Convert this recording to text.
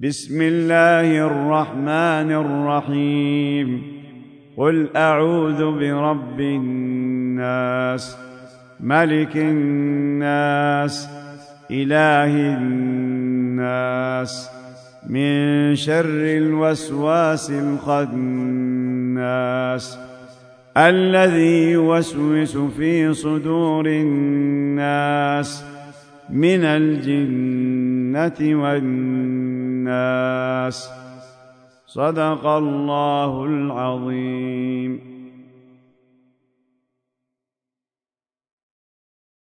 بسم الله الرحمن الرحيم قل أعوذ برب الناس ملك الناس إله الناس من شر الوسواس الخناس الذي يوسوس في صدور الناس من الجنة والناس. صدق الله العظيم.